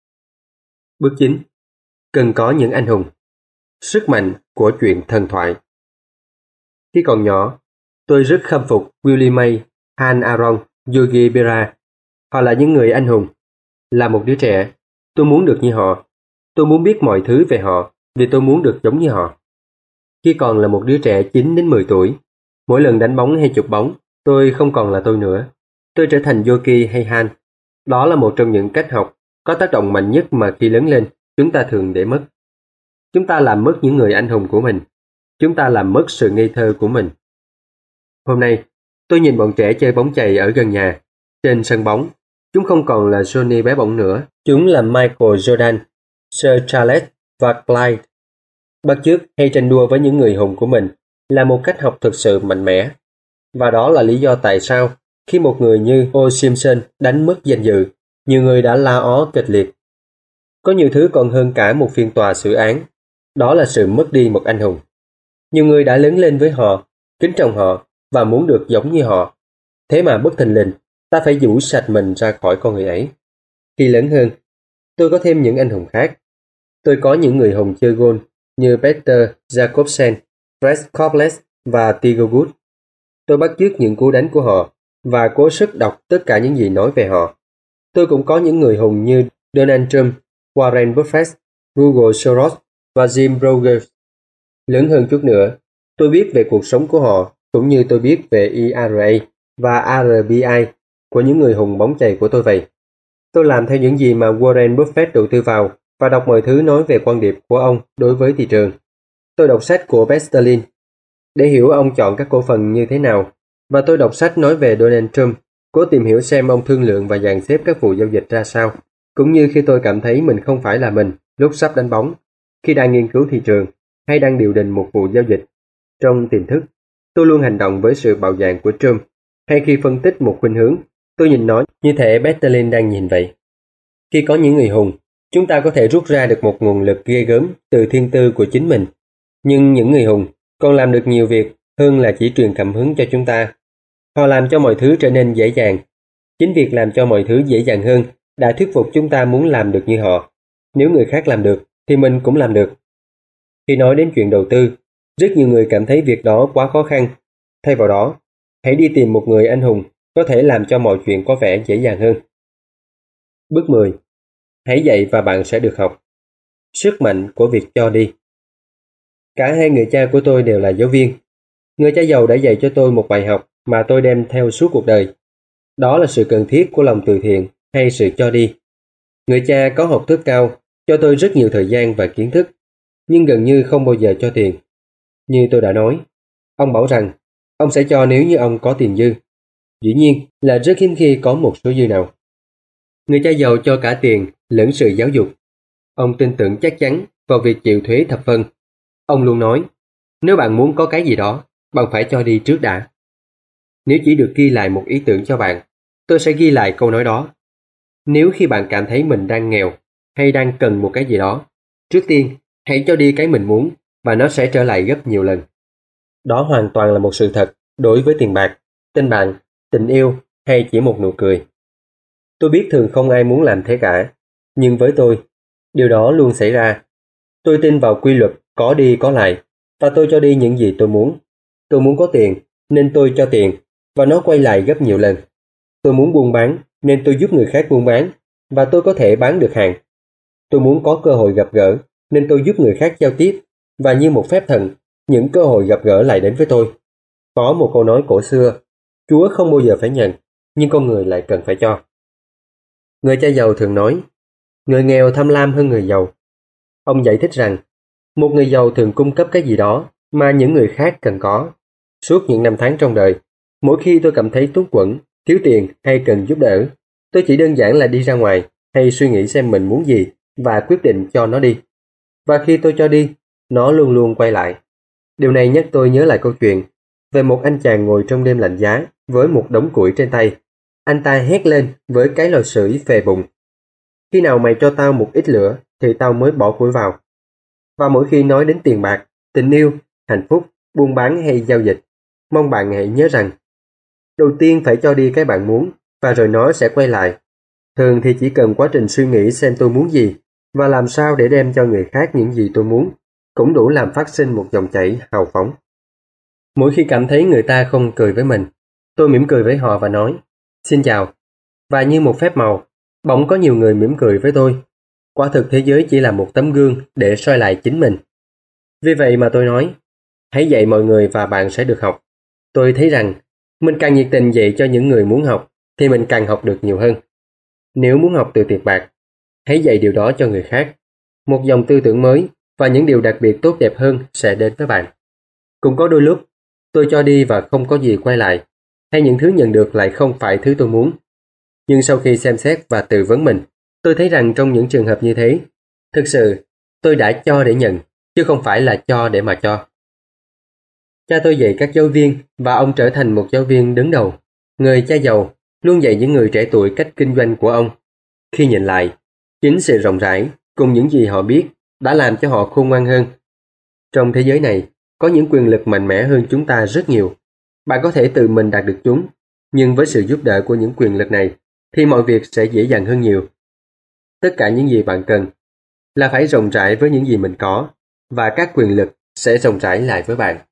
Speaker 1: Bước 9. Cần có những anh hùng. Sức mạnh của chuyện thần thoại. Khi còn nhỏ, tôi rất khâm phục Willie May, Han Aaron, Yogi Berra. Họ là những người anh hùng. Là một đứa trẻ, tôi muốn được như họ. Tôi muốn biết mọi thứ về họ vì tôi muốn được giống như họ. Khi còn là một đứa trẻ 9 đến 10 tuổi, mỗi lần đánh bóng hay chụp bóng, tôi không còn là tôi nữa. Tôi trở thành Yogi hay Han. Đó là một trong những cách học có tác động mạnh nhất mà khi lớn lên, chúng ta thường để mất. Chúng ta làm mất những người anh hùng của mình. Chúng ta làm mất sự ngây thơ của mình. Hôm nay, tôi nhìn bọn trẻ chơi bóng chày ở gần nhà. Trên sân bóng, chúng không còn là Johnny bé bỏng nữa. Chúng là Michael Jordan, Sir Charles và Clyde. Bắt chước hay tranh đua với những người hùng của mình là một cách học thực sự mạnh mẽ. Và đó là lý do tại sao khi một người như O. Simpson đánh mất danh dự, nhiều người đã la ó kịch liệt. Có nhiều thứ còn hơn cả một phiên tòa xử án. Đó là sự mất đi một anh hùng. Nhiều người đã lớn lên với họ, kính trọng họ và muốn được giống như họ. Thế mà bất thình lình, ta phải giũ sạch mình ra khỏi con người ấy. Khi lớn hơn, tôi có thêm những anh hùng khác. Tôi có những người hùng chơi golf như Peter Jacobsen, Fred Couples và Tiger Woods. Tôi bắt chước những cú đánh của họ và cố sức đọc tất cả những gì nói về họ. Tôi cũng có những người hùng như Donald Trump, Warren Buffett, Google Soros và Jim Rogers. Lớn hơn chút nữa, tôi biết về cuộc sống của họ cũng như tôi biết về ERA và RBI của những người hùng bóng chày của tôi vậy. Tôi làm theo những gì mà Warren Buffett đầu tư vào và đọc mọi thứ nói về quan điểm của ông đối với thị trường. Tôi đọc sách của Besterlin để hiểu ông chọn các cổ phần như thế nào, và tôi đọc sách nói về Donald Trump, cố tìm hiểu xem ông thương lượng và dàn xếp các vụ giao dịch ra sao, cũng như khi tôi cảm thấy mình không phải là mình lúc sắp đánh bóng, khi đang nghiên cứu thị trường hay đang điều đình một vụ giao dịch. Trong tiềm thức, tôi luôn hành động với sự bạo dạn của Trump, hay khi phân tích một khuynh hướng, tôi nhìn nó như thể Besterlin đang nhìn vậy. Khi có những người hùng, chúng ta có thể rút ra được một nguồn lực ghê gớm từ thiên tư của chính mình. Nhưng những người hùng còn làm được nhiều việc hơn là chỉ truyền cảm hứng cho chúng ta. Họ làm cho mọi thứ trở nên dễ dàng. Chính việc làm cho mọi thứ dễ dàng hơn đã thuyết phục chúng ta muốn làm được như họ. Nếu người khác làm được, thì mình cũng làm được. Khi nói đến chuyện đầu tư, rất nhiều người cảm thấy việc đó quá khó khăn. Thay vào đó, hãy đi tìm một người anh hùng có thể làm cho mọi chuyện có vẻ dễ dàng hơn. Bước 10. Hãy dạy và bạn sẽ được học. Sức mạnh của việc cho đi. Cả hai người cha của tôi đều là giáo viên. Người cha giàu đã dạy cho tôi một bài học mà tôi đem theo suốt cuộc đời. Đó là sự cần thiết của lòng từ thiện hay sự cho đi. Người cha có học thức cao, cho tôi rất nhiều thời gian và kiến thức, nhưng gần như không bao giờ cho tiền. Như tôi đã nói, ông bảo rằng ông sẽ cho nếu như ông có tiền dư. Dĩ nhiên là rất hiếm khi có một số dư nào. Người cha giàu cho cả tiền lẫn sự giáo dục. Ông tin tưởng chắc chắn vào việc chịu thuế thập phân. Ông luôn nói, nếu bạn muốn có cái gì đó, bạn phải cho đi trước đã. Nếu chỉ được ghi lại một ý tưởng cho bạn, tôi sẽ ghi lại câu nói đó. Nếu khi bạn cảm thấy mình đang nghèo hay đang cần một cái gì đó, trước tiên hãy cho đi cái mình muốn và nó sẽ trở lại gấp nhiều lần. Đó hoàn toàn là một sự thật đối với tiền bạc, tình bạn, tình yêu hay chỉ một nụ cười. Tôi biết thường không ai muốn làm thế cả, nhưng với tôi, điều đó luôn xảy ra. Tôi tin vào quy luật có đi có lại, và tôi cho đi những gì tôi muốn. Tôi muốn có tiền, nên tôi cho tiền, và nó quay lại gấp nhiều lần. Tôi muốn buôn bán, nên tôi giúp người khác buôn bán, và tôi có thể bán được hàng. Tôi muốn có cơ hội gặp gỡ, nên tôi giúp người khác giao tiếp, và như một phép thần, những cơ hội gặp gỡ lại đến với tôi. Có một câu nói cổ xưa, Chúa không bao giờ phải nhận, nhưng con người lại cần phải cho. Người cha giàu thường nói, người nghèo tham lam hơn người giàu. Ông giải thích rằng, một người giàu thường cung cấp cái gì đó mà những người khác cần có. Suốt những năm tháng trong đời, mỗi khi tôi cảm thấy túng quẫn, thiếu tiền hay cần giúp đỡ, tôi chỉ đơn giản là đi ra ngoài hay suy nghĩ xem mình muốn gì và quyết định cho nó đi. Và khi tôi cho đi, nó luôn luôn quay lại. Điều này nhắc tôi nhớ lại câu chuyện về một anh chàng ngồi trong đêm lạnh giá với một đống củi trên tay. Anh ta hét lên với cái lò sưởi phề bùng. Khi nào mày cho tao một ít lửa thì tao mới bỏ củi vào. Và mỗi khi nói đến tiền bạc, tình yêu, hạnh phúc, buôn bán hay giao dịch, mong bạn hãy nhớ rằng đầu tiên phải cho đi cái bạn muốn và rồi nó sẽ quay lại. Thường thì chỉ cần quá trình suy nghĩ xem tôi muốn gì và làm sao để đem cho người khác những gì tôi muốn cũng đủ làm phát sinh một dòng chảy hào phóng. Mỗi khi cảm thấy người ta không cười với mình, tôi mỉm cười với họ và nói xin chào. Và như một phép màu, bỗng có nhiều người mỉm cười với tôi. Quả thực thế giới chỉ là một tấm gương để soi lại chính mình. Vì vậy mà tôi nói, hãy dạy mọi người và bạn sẽ được học. Tôi thấy rằng, mình càng nhiệt tình dạy cho những người muốn học, thì mình càng học được nhiều hơn. Nếu muốn học từ tiền bạc, hãy dạy điều đó cho người khác. Một dòng tư tưởng mới và những điều đặc biệt tốt đẹp hơn sẽ đến với bạn. Cũng có đôi lúc, tôi cho đi và không có gì quay lại, hay những thứ nhận được lại không phải thứ tôi muốn. Nhưng sau khi xem xét và tự vấn mình, tôi thấy rằng trong những trường hợp như thế, thực sự tôi đã cho để nhận, chứ không phải là cho để mà cho. Cha tôi dạy các giáo viên và ông trở thành một giáo viên đứng đầu. Người cha giàu luôn dạy những người trẻ tuổi cách kinh doanh của ông. Khi nhìn lại, chính sự rộng rãi cùng những gì họ biết đã làm cho họ khôn ngoan hơn. Trong thế giới này, có những quyền lực mạnh mẽ hơn chúng ta rất nhiều. Bạn có thể tự mình đạt được chúng, nhưng với sự giúp đỡ của những quyền lực này, thì mọi việc sẽ dễ dàng hơn nhiều. Tất cả những gì bạn cần là phải rộng rãi với những gì mình có, và các quyền lực sẽ rộng rãi lại với bạn.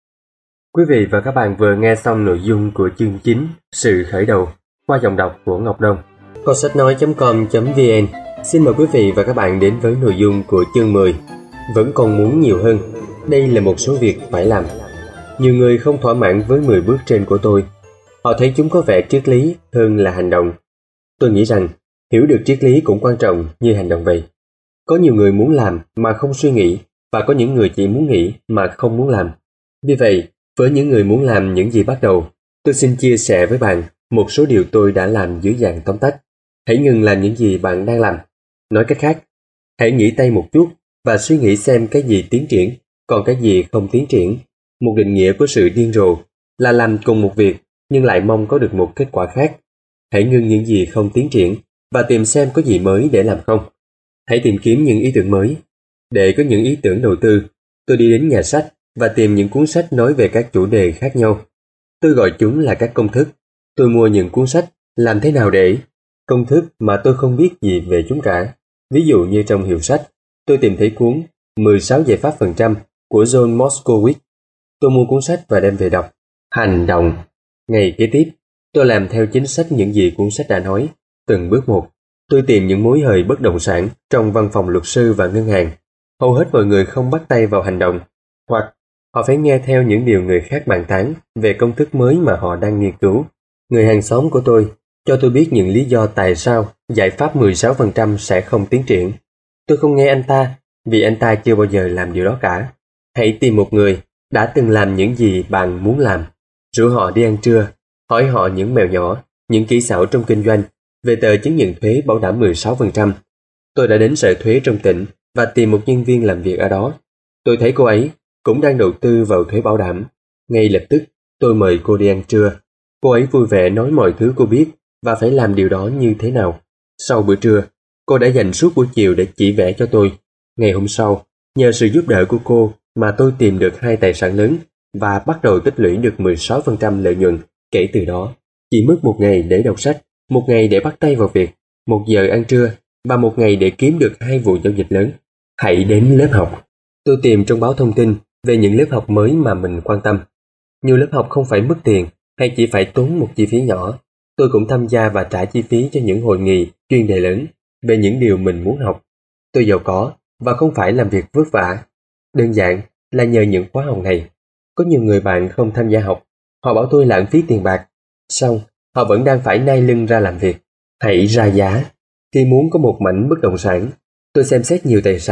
Speaker 1: Quý vị và các bạn vừa nghe xong nội dung của chương 9 Sự khởi đầu qua giọng đọc của Ngọc Đông. Kho sách nói.com.vn xin mời quý vị và các bạn đến với nội dung của chương 10 Vẫn còn muốn nhiều hơn. Đây là một số việc phải làm. Nhiều người không thỏa mãn với 10 bước trên của tôi. Họ thấy chúng có vẻ triết lý hơn là hành động. Tôi nghĩ rằng hiểu được triết lý cũng quan trọng như hành động vậy. Có nhiều người muốn làm mà không suy nghĩ, và có những người chỉ muốn nghĩ mà không muốn làm. Vì vậy, với những người muốn làm những gì bắt đầu, tôi xin chia sẻ với bạn một số điều tôi đã làm dưới dạng tóm tắt. Hãy ngừng làm những gì bạn đang làm. Nói cách khác, hãy nghỉ tay một chút và suy nghĩ xem cái gì tiến triển, còn cái gì không tiến triển. Một định nghĩa của sự điên rồ là làm cùng một việc nhưng lại mong có được một kết quả khác. Hãy ngưng những gì không tiến triển và tìm xem có gì mới để làm không. Hãy tìm kiếm những ý tưởng mới. Để có những ý tưởng đầu tư, tôi đi đến nhà sách và tìm những cuốn sách nói về các chủ đề khác nhau. Tôi gọi chúng là các công thức. Tôi mua những cuốn sách làm thế nào để công thức mà tôi không biết gì về chúng cả. Ví dụ như trong hiệu sách, tôi tìm thấy cuốn 16 giải pháp phần trăm của John Moskowitz. Tôi mua cuốn sách và đem về đọc. Hành động. Ngày kế tiếp, tôi làm theo chính sách những gì cuốn sách đã nói. Từng bước một, tôi tìm những mối hời bất động sản trong văn phòng luật sư và ngân hàng. Hầu hết mọi người không bắt tay vào hành động, hoặc họ phải nghe theo những điều người khác bàn tán về công thức mới mà họ đang nghiên cứu. Người hàng xóm của tôi cho tôi biết những lý do tại sao giải pháp 16% sẽ không tiến triển. Tôi không nghe anh ta vì anh ta chưa bao giờ làm điều đó cả. Hãy tìm một người đã từng làm những gì bạn muốn làm. Rủ họ đi ăn trưa, hỏi họ những mẹo nhỏ, những kỹ xảo trong kinh doanh, về tờ chứng nhận thuế bảo đảm 16%. Tôi đã đến sở thuế trong tỉnh và tìm một nhân viên làm việc ở đó. Tôi thấy cô ấy cũng đang đầu tư vào thuế bảo đảm. Ngay lập tức, tôi mời cô đi ăn trưa. Cô ấy vui vẻ nói mọi thứ cô biết và phải làm điều đó như thế nào. Sau bữa trưa, cô đã dành suốt buổi chiều để chỉ vẽ cho tôi. Ngày hôm sau, nhờ sự giúp đỡ của cô mà tôi tìm được 2 tài sản lớn và bắt đầu tích lũy được 16% lợi nhuận. Kể từ đó, chỉ mất 1 ngày để đọc sách, 1 ngày để bắt tay vào việc, 1 giờ ăn trưa và 1 ngày để kiếm được 2 vụ giao dịch lớn. Hãy đến lớp học. Tôi tìm trong báo thông tin về những lớp học mới mà mình quan tâm. Nhiều lớp học không phải mất tiền hay chỉ phải tốn một chi phí nhỏ. Tôi cũng tham gia và trả chi phí cho những hội nghị chuyên đề lớn về những điều mình muốn học. Tôi giàu có và không phải làm việc vất vả. Đơn giản là nhờ những khóa học này. Có nhiều người bạn không tham gia học. Họ bảo tôi lãng phí tiền bạc. Xong, họ vẫn đang phải nai lưng ra làm việc. Hãy ra giá. Khi muốn có một mảnh bất động sản, tôi xem xét nhiều tài sản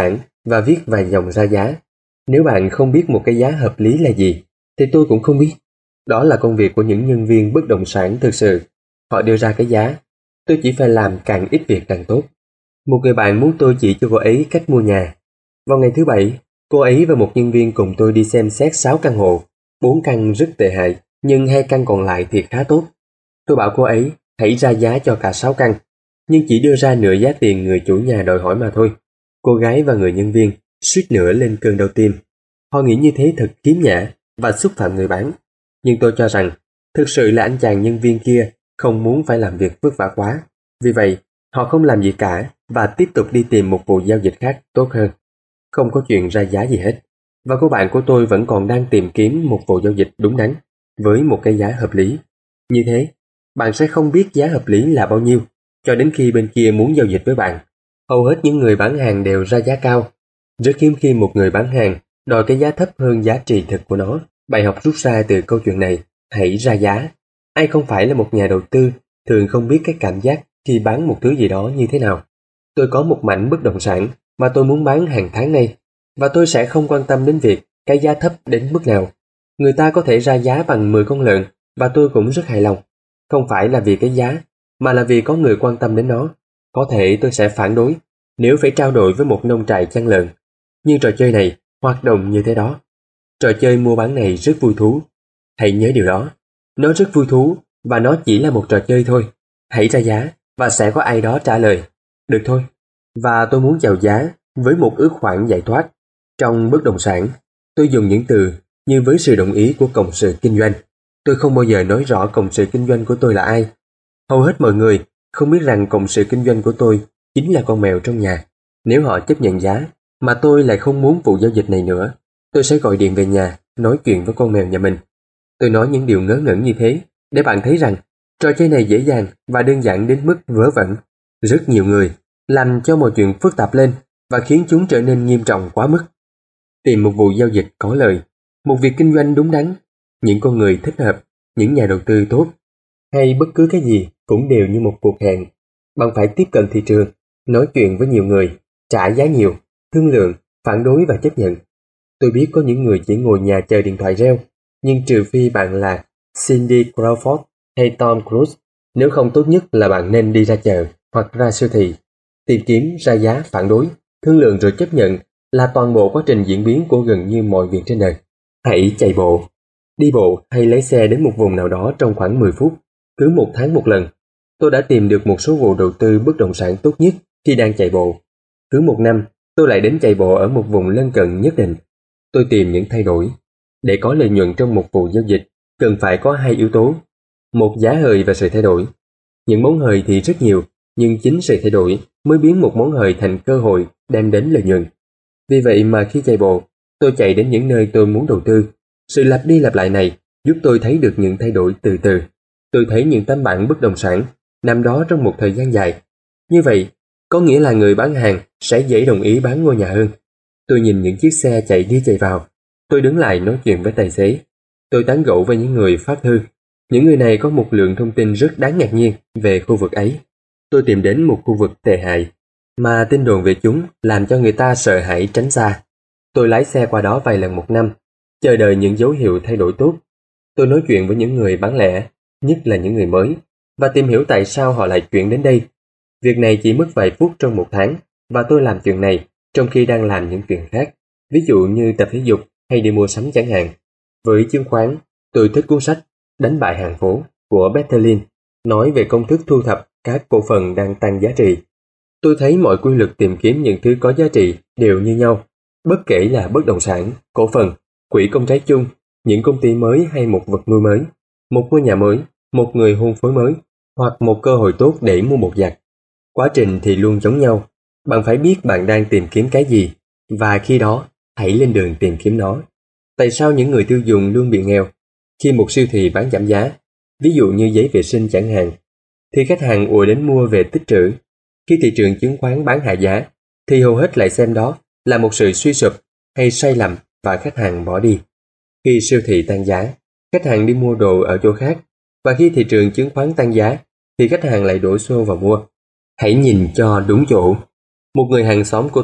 Speaker 1: và viết vài dòng ra giá. Nếu bạn không biết một cái giá hợp lý là gì, thì tôi cũng không biết. Đó là công việc của những nhân viên bất động sản thực sự. Họ đưa ra cái giá, tôi chỉ phải làm càng ít việc càng tốt. Một người bạn muốn tôi chỉ cho cô ấy cách mua nhà. Vào ngày thứ Bảy, cô ấy và một nhân viên cùng tôi đi xem xét 6 căn hộ. 4 căn rất tệ hại, nhưng 2 căn còn lại thì khá tốt. Tôi bảo cô ấy hãy ra giá cho cả 6 căn, nhưng chỉ đưa ra nửa giá tiền người chủ nhà đòi hỏi mà thôi. Cô gái và người nhân viên suýt nữa lên cơn đau tim. Họ nghĩ như thế thật khiếm nhã và xúc phạm người bán. Nhưng tôi cho rằng thực sự là anh chàng nhân viên kia không muốn phải làm việc vất vả quá. Vì vậy, họ không làm gì cả và tiếp tục đi tìm một vụ giao dịch khác tốt hơn. Không có chuyện ra giá gì hết. Và cô bạn của tôi vẫn còn đang tìm kiếm một vụ giao dịch đúng đắn với một cái giá hợp lý. Như thế, bạn sẽ không biết giá hợp lý là bao nhiêu cho đến khi bên kia muốn giao dịch với bạn. Hầu hết những người bán hàng đều ra giá cao. Rất hiếm khi một người bán hàng đòi cái giá thấp hơn giá trị thực của nó. Bài học rút ra từ câu chuyện này, hãy ra giá. Ai không phải là một nhà đầu tư thường không biết cái cảm giác khi bán một thứ gì đó như thế nào. Tôi có một mảnh bất động sản mà tôi muốn bán hàng tháng nay, và tôi sẽ không quan tâm đến việc cái giá thấp đến mức nào. Người ta có thể ra giá bằng 10 con lợn và tôi cũng rất hài lòng. Không phải là vì cái giá, mà là vì có người quan tâm đến nó. Có thể tôi sẽ phản đối nếu phải trao đổi với một nông trại chăn lợn. Nhưng trò chơi này hoạt động như thế đó. Trò chơi mua bán này rất vui thú. Hãy nhớ điều đó. Nó rất vui thú và nó chỉ là một trò chơi thôi. Hãy ra giá và sẽ có ai đó trả lời. Được thôi. Và tôi muốn chào giá với một ước khoản giải thoát. Trong bất động sản, tôi dùng những từ như với sự đồng ý của cộng sự kinh doanh. Tôi không bao giờ nói rõ cộng sự kinh doanh của tôi là ai. Hầu hết mọi người không biết rằng cộng sự kinh doanh của tôi chính là con mèo trong nhà. Nếu họ chấp nhận giá mà tôi lại không muốn vụ giao dịch này nữa, tôi sẽ gọi điện về nhà nói chuyện với con mèo nhà mình. Tôi nói những điều ngớ ngẩn như thế để bạn thấy rằng trò chơi này dễ dàng và đơn giản đến mức vớ vẩn. Rất nhiều người làm cho mọi chuyện phức tạp lên và khiến chúng trở nên nghiêm trọng quá mức. Tìm một vụ giao dịch có lợi, một việc kinh doanh đúng đắn, những con người thích hợp, những nhà đầu tư tốt, hay bất cứ cái gì cũng đều như một cuộc hẹn. Bạn phải tiếp cận thị trường, nói chuyện với nhiều người, trả giá nhiều, thương lượng, phản đối và chấp nhận. Tôi biết có những người chỉ ngồi nhà chờ điện thoại reo, nhưng trừ phi bạn là Cindy Crawford hay Tom Cruise, nếu không tốt nhất là bạn nên đi ra chợ hoặc ra siêu thị. Tìm kiếm, ra giá, phản đối, thương lượng rồi chấp nhận là toàn bộ quá trình diễn biến của gần như mọi việc trên đời. Hãy chạy bộ, đi bộ hay lấy xe đến một vùng nào đó trong khoảng 10 phút, cứ 1 tháng một lần. Tôi đã tìm được một số vụ đầu tư bất động sản tốt nhất khi đang chạy bộ. Cứ 1 năm, tôi lại đến chạy bộ ở một vùng lân cận nhất định. Tôi tìm những thay đổi. Để có lợi nhuận trong một vụ giao dịch, cần phải có 2 yếu tố. Một, giá hời và sự thay đổi. Những món hời thì rất nhiều, nhưng chính sự thay đổi mới biến một món hời thành cơ hội đem đến lợi nhuận. Vì vậy mà khi chạy bộ, tôi chạy đến những nơi tôi muốn đầu tư. Sự lặp đi lặp lại này giúp tôi thấy được những thay đổi từ từ. Tôi thấy những tấm bảng bất động sản nằm đó trong một thời gian dài. Như vậy, có nghĩa là người bán hàng sẽ dễ đồng ý bán ngôi nhà hơn. Tôi nhìn những chiếc xe chạy đi chạy vào. Tôi đứng lại nói chuyện với tài xế. Tôi tán gẫu với những người phát thư. Những người này có một lượng thông tin rất đáng ngạc nhiên về khu vực ấy. Tôi tìm đến một khu vực tệ hại, mà tin đồn về chúng làm cho người ta sợ hãi tránh xa. Tôi lái xe qua đó vài lần một năm, chờ đợi những dấu hiệu thay đổi tốt. Tôi nói chuyện với những người bán lẻ, nhất là những người mới, và tìm hiểu tại sao họ lại chuyển đến đây. Việc này chỉ mất vài phút trong 1 tháng, và tôi làm chuyện này trong khi đang làm những chuyện khác, ví dụ như tập thể dục hay đi mua sắm chẳng hạn. Với chứng khoán, tôi thích cuốn sách Đánh bại hàng phố của Peter Lynch, nói về công thức thu thập các cổ phần đang tăng giá trị. Tôi thấy mọi quy luật tìm kiếm những thứ có giá trị đều như nhau, bất kể là bất động sản, cổ phần, quỹ công trái chung, những công ty mới hay một vật nuôi mới, một ngôi nhà mới, một người hôn phối mới, hoặc một cơ hội tốt để mua một giặc. Quá trình thì luôn giống nhau. Bạn phải biết bạn đang tìm kiếm cái gì, và khi đó, hãy lên đường tìm kiếm nó. Tại sao những người tiêu dùng luôn bị nghèo? Khi một siêu thị bán giảm giá, ví dụ như giấy vệ sinh chẳng hạn, thì khách hàng ùa đến mua về tích trữ. Khi thị trường chứng khoán bán hạ giá, thì hầu hết lại xem đó là một sự suy sụp hay sai lầm và khách hàng bỏ đi. Khi siêu thị tăng giá, khách hàng đi mua đồ ở chỗ khác, và khi thị trường chứng khoán tăng giá, thì khách hàng lại đổ xô vào mua. Hãy nhìn cho đúng chỗ. Một người hàng xóm của tôi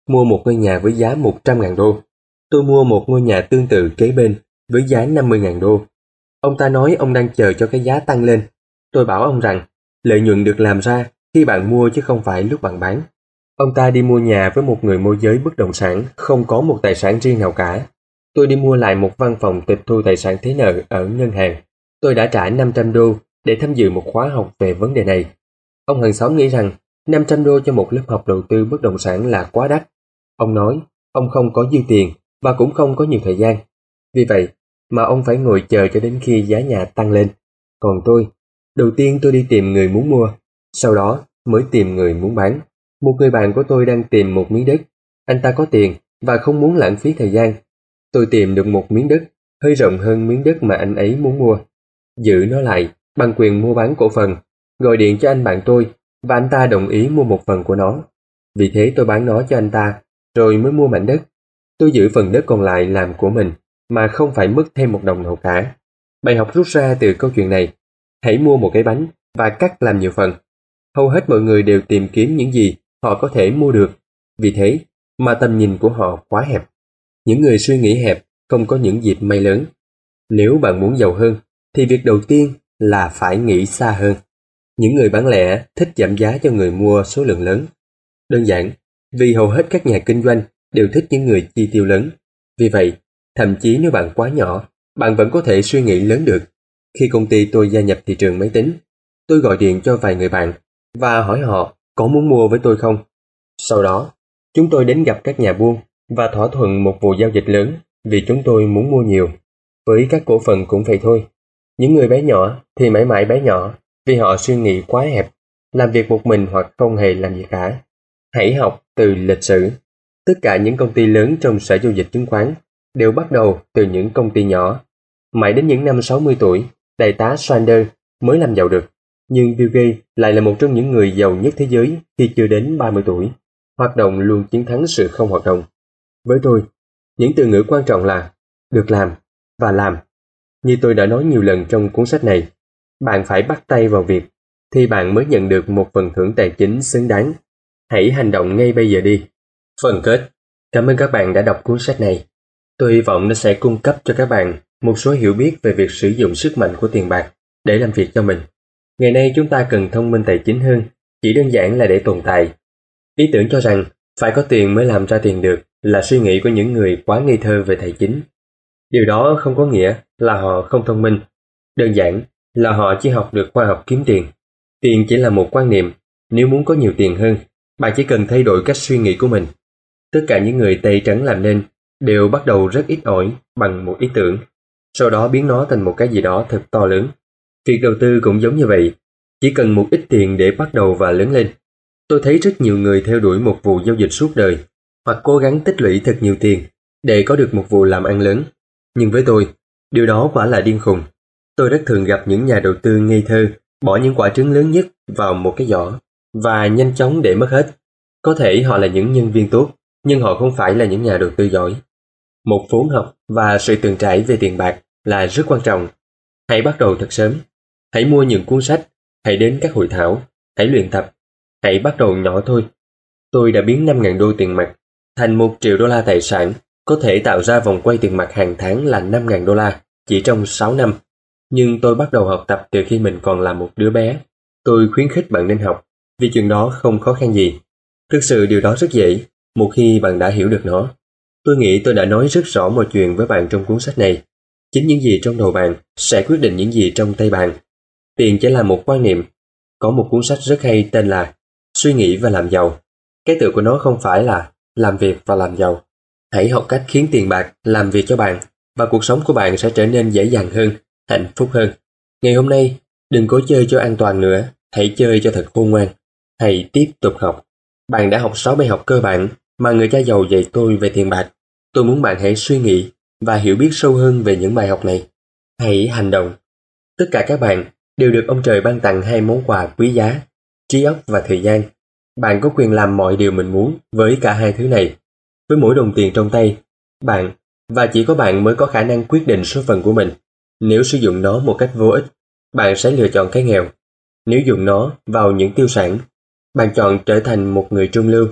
Speaker 1: mua một ngôi nhà với giá 100.000 đô. Tôi mua một ngôi nhà tương tự kế bên với giá 50.000 đô. Ông ta nói ông đang chờ cho cái giá tăng lên. Tôi bảo ông rằng lợi nhuận được làm ra khi bạn mua chứ không phải lúc bạn bán. Ông ta đi mua nhà với một người môi giới bất động sản không có một tài sản riêng nào cả. Tôi đi mua lại một văn phòng tịch thu tài sản thế nợ ở ngân hàng. Tôi đã trả 500 đô để tham dự một khóa học về vấn đề này. Ông hàng xóm nghĩ rằng 500 đô cho một lớp học đầu tư bất động sản là quá đắt. Ông nói ông không có dư tiền và cũng không có nhiều thời gian. Vì vậy mà ông phải ngồi chờ cho đến khi giá nhà tăng lên. Còn tôi, đầu tiên tôi đi tìm người muốn mua, sau đó mới tìm người muốn bán. Một người bạn của tôi đang tìm một miếng đất. Anh ta có tiền và không muốn lãng phí thời gian. Tôi tìm được một miếng đất hơi rộng hơn miếng đất mà anh ấy muốn mua. Giữ nó lại bằng quyền mua bán cổ phần, gọi điện cho anh bạn tôi và anh ta đồng ý mua một phần của nó. Vì thế tôi bán nó cho anh ta, rồi mới mua mảnh đất. Tôi giữ phần đất còn lại làm của mình mà không phải mất thêm một đồng nào cả. Bài học rút ra từ câu chuyện này: hãy mua một cái bánh và cắt làm nhiều phần. Hầu hết mọi người đều tìm kiếm những gì họ có thể mua được. Vì thế mà tầm nhìn của họ quá hẹp. Những người suy nghĩ hẹp không có những dịp may lớn. Nếu bạn muốn giàu hơn, thì việc đầu tiên là phải nghĩ xa hơn. Những người bán lẻ thích giảm giá cho người mua số lượng lớn. Đơn giản, vì hầu hết các nhà kinh doanh đều thích những người chi tiêu lớn. Vì vậy, thậm chí nếu bạn quá nhỏ, bạn vẫn có thể suy nghĩ lớn được. Khi công ty tôi gia nhập thị trường máy tính, tôi gọi điện cho vài người bạn và hỏi họ có muốn mua với tôi không. Sau đó, chúng tôi đến gặp các nhà buôn và thỏa thuận một vụ giao dịch lớn vì chúng tôi muốn mua nhiều. Với các cổ phần cũng vậy thôi. Những người bé nhỏ thì mãi mãi bé nhỏ vì họ suy nghĩ quá hẹp, làm việc một mình hoặc không hề làm gì cả. Hãy học từ lịch sử. Tất cả những công ty lớn trong sở giao dịch chứng khoán đều bắt đầu từ những công ty nhỏ. Mãi đến những năm 60 tuổi, đại tá Sanders mới làm giàu được. Nhưng Bill Gates lại là một trong những người giàu nhất thế giới khi chưa đến 30 tuổi. Hoạt động luôn chiến thắng sự không hoạt động. Với tôi, những từ ngữ quan trọng là được làm và làm. Như tôi đã nói nhiều lần trong cuốn sách này, bạn phải bắt tay vào việc thì bạn mới nhận được một phần thưởng tài chính xứng đáng. Hãy hành động ngay bây giờ đi. Phần kết. Cảm ơn các bạn đã đọc cuốn sách này. Tôi hy vọng nó sẽ cung cấp cho các bạn một số hiểu biết về việc sử dụng sức mạnh của tiền bạc để làm việc cho mình. Ngày nay chúng ta cần thông minh tài chính hơn, chỉ đơn giản là để tồn tại. Ý tưởng cho rằng phải có tiền mới làm ra tiền được là suy nghĩ của những người quá ngây thơ về tài chính. Điều đó không có nghĩa là họ không thông minh. Đơn giản là họ chỉ học được khoa học kiếm tiền. Tiền chỉ là một quan niệm. Nếu muốn có nhiều tiền hơn, bạn chỉ cần thay đổi cách suy nghĩ của mình. Tất cả những người Tây trắng làm nên đều bắt đầu rất ít ỏi bằng một ý tưởng, sau đó biến nó thành một cái gì đó thật to lớn. Việc đầu tư cũng giống như vậy, chỉ cần một ít tiền để bắt đầu và lớn lên. Tôi thấy rất nhiều người theo đuổi một vụ giao dịch suốt đời, hoặc cố gắng tích lũy thật nhiều tiền để có được một vụ làm ăn lớn. Nhưng với tôi, điều đó quả là điên khùng. Tôi rất thường gặp những nhà đầu tư ngây thơ bỏ những quả trứng lớn nhất vào một cái giỏ và nhanh chóng để mất hết. Có thể họ là những nhân viên tốt, nhưng họ không phải là những nhà đầu tư giỏi. Một vốn học và sự từng trải về tiền bạc là rất quan trọng. Hãy bắt đầu thật sớm. Hãy mua những cuốn sách, hãy đến các hội thảo, hãy luyện tập. Hãy bắt đầu nhỏ thôi. Tôi đã biến 5.000 đô tiền mặt thành 1 triệu đô la tài sản, có thể tạo ra vòng quay tiền mặt hàng tháng là 5.000 đô la chỉ trong 6 năm. Nhưng tôi bắt đầu học tập từ khi mình còn là một đứa bé. Tôi khuyến khích bạn nên học, vì chuyện đó không khó khăn gì. Thực sự điều đó rất dễ, một khi bạn đã hiểu được nó. Tôi nghĩ tôi đã nói rất rõ mọi chuyện với bạn trong cuốn sách này. Chính những gì trong đầu bạn sẽ quyết định những gì trong tay bạn. Tiền chỉ là một quan niệm. Có một cuốn sách rất hay tên là Suy nghĩ và làm giàu. Cái tựa của nó không phải là làm việc và làm giàu. Hãy học cách khiến tiền bạc làm việc cho bạn, và cuộc sống của bạn sẽ trở nên dễ dàng hơn, hạnh phúc hơn. Ngày hôm nay, đừng cố chơi cho an toàn nữa, hãy chơi cho thật khôn ngoan. Hãy tiếp tục học. Bạn đã học 6 bài học cơ bản mà người cha giàu dạy tôi về tiền bạc. Tôi muốn bạn hãy suy nghĩ và hiểu biết sâu hơn về những bài học này. Hãy hành động. Tất cả các bạn đều được ông trời ban tặng 2 món quà quý giá, trí óc và thời gian. Bạn có quyền làm mọi điều mình muốn với cả 2 thứ này. Với mỗi đồng tiền trong tay, bạn và chỉ có bạn mới có khả năng quyết định số phận của mình. Nếu sử dụng nó một cách vô ích, bạn sẽ lựa chọn cái nghèo. Nếu dùng nó vào những tiêu sản, bạn chọn trở thành một người trung lưu.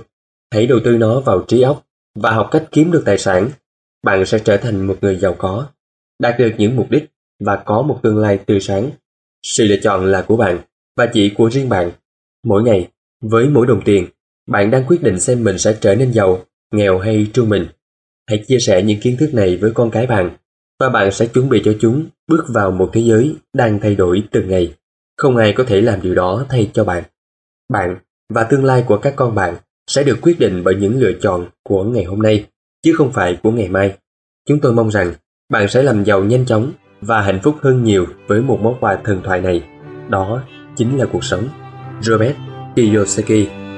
Speaker 1: Hãy đầu tư nó vào trí óc và học cách kiếm được tài sản. Bạn sẽ trở thành một người giàu có, đạt được những mục đích và có một tương lai tươi sáng. Sự lựa chọn là của bạn và chỉ của riêng bạn. Mỗi ngày, với mỗi đồng tiền, bạn đang quyết định xem mình sẽ trở nên giàu, nghèo hay trung bình. Hãy chia sẻ những kiến thức này với con cái bạn và bạn sẽ chuẩn bị cho chúng bước vào một thế giới đang thay đổi từng ngày. Không ai có thể làm điều đó thay cho bạn. Bạn và tương lai của các con bạn sẽ được quyết định bởi những lựa chọn của ngày hôm nay, chứ không phải của ngày mai. Chúng tôi mong rằng bạn sẽ làm giàu nhanh chóng và hạnh phúc hơn nhiều với một món quà thần thoại này. Đó chính là cuộc sống. Robert Kiyosaki.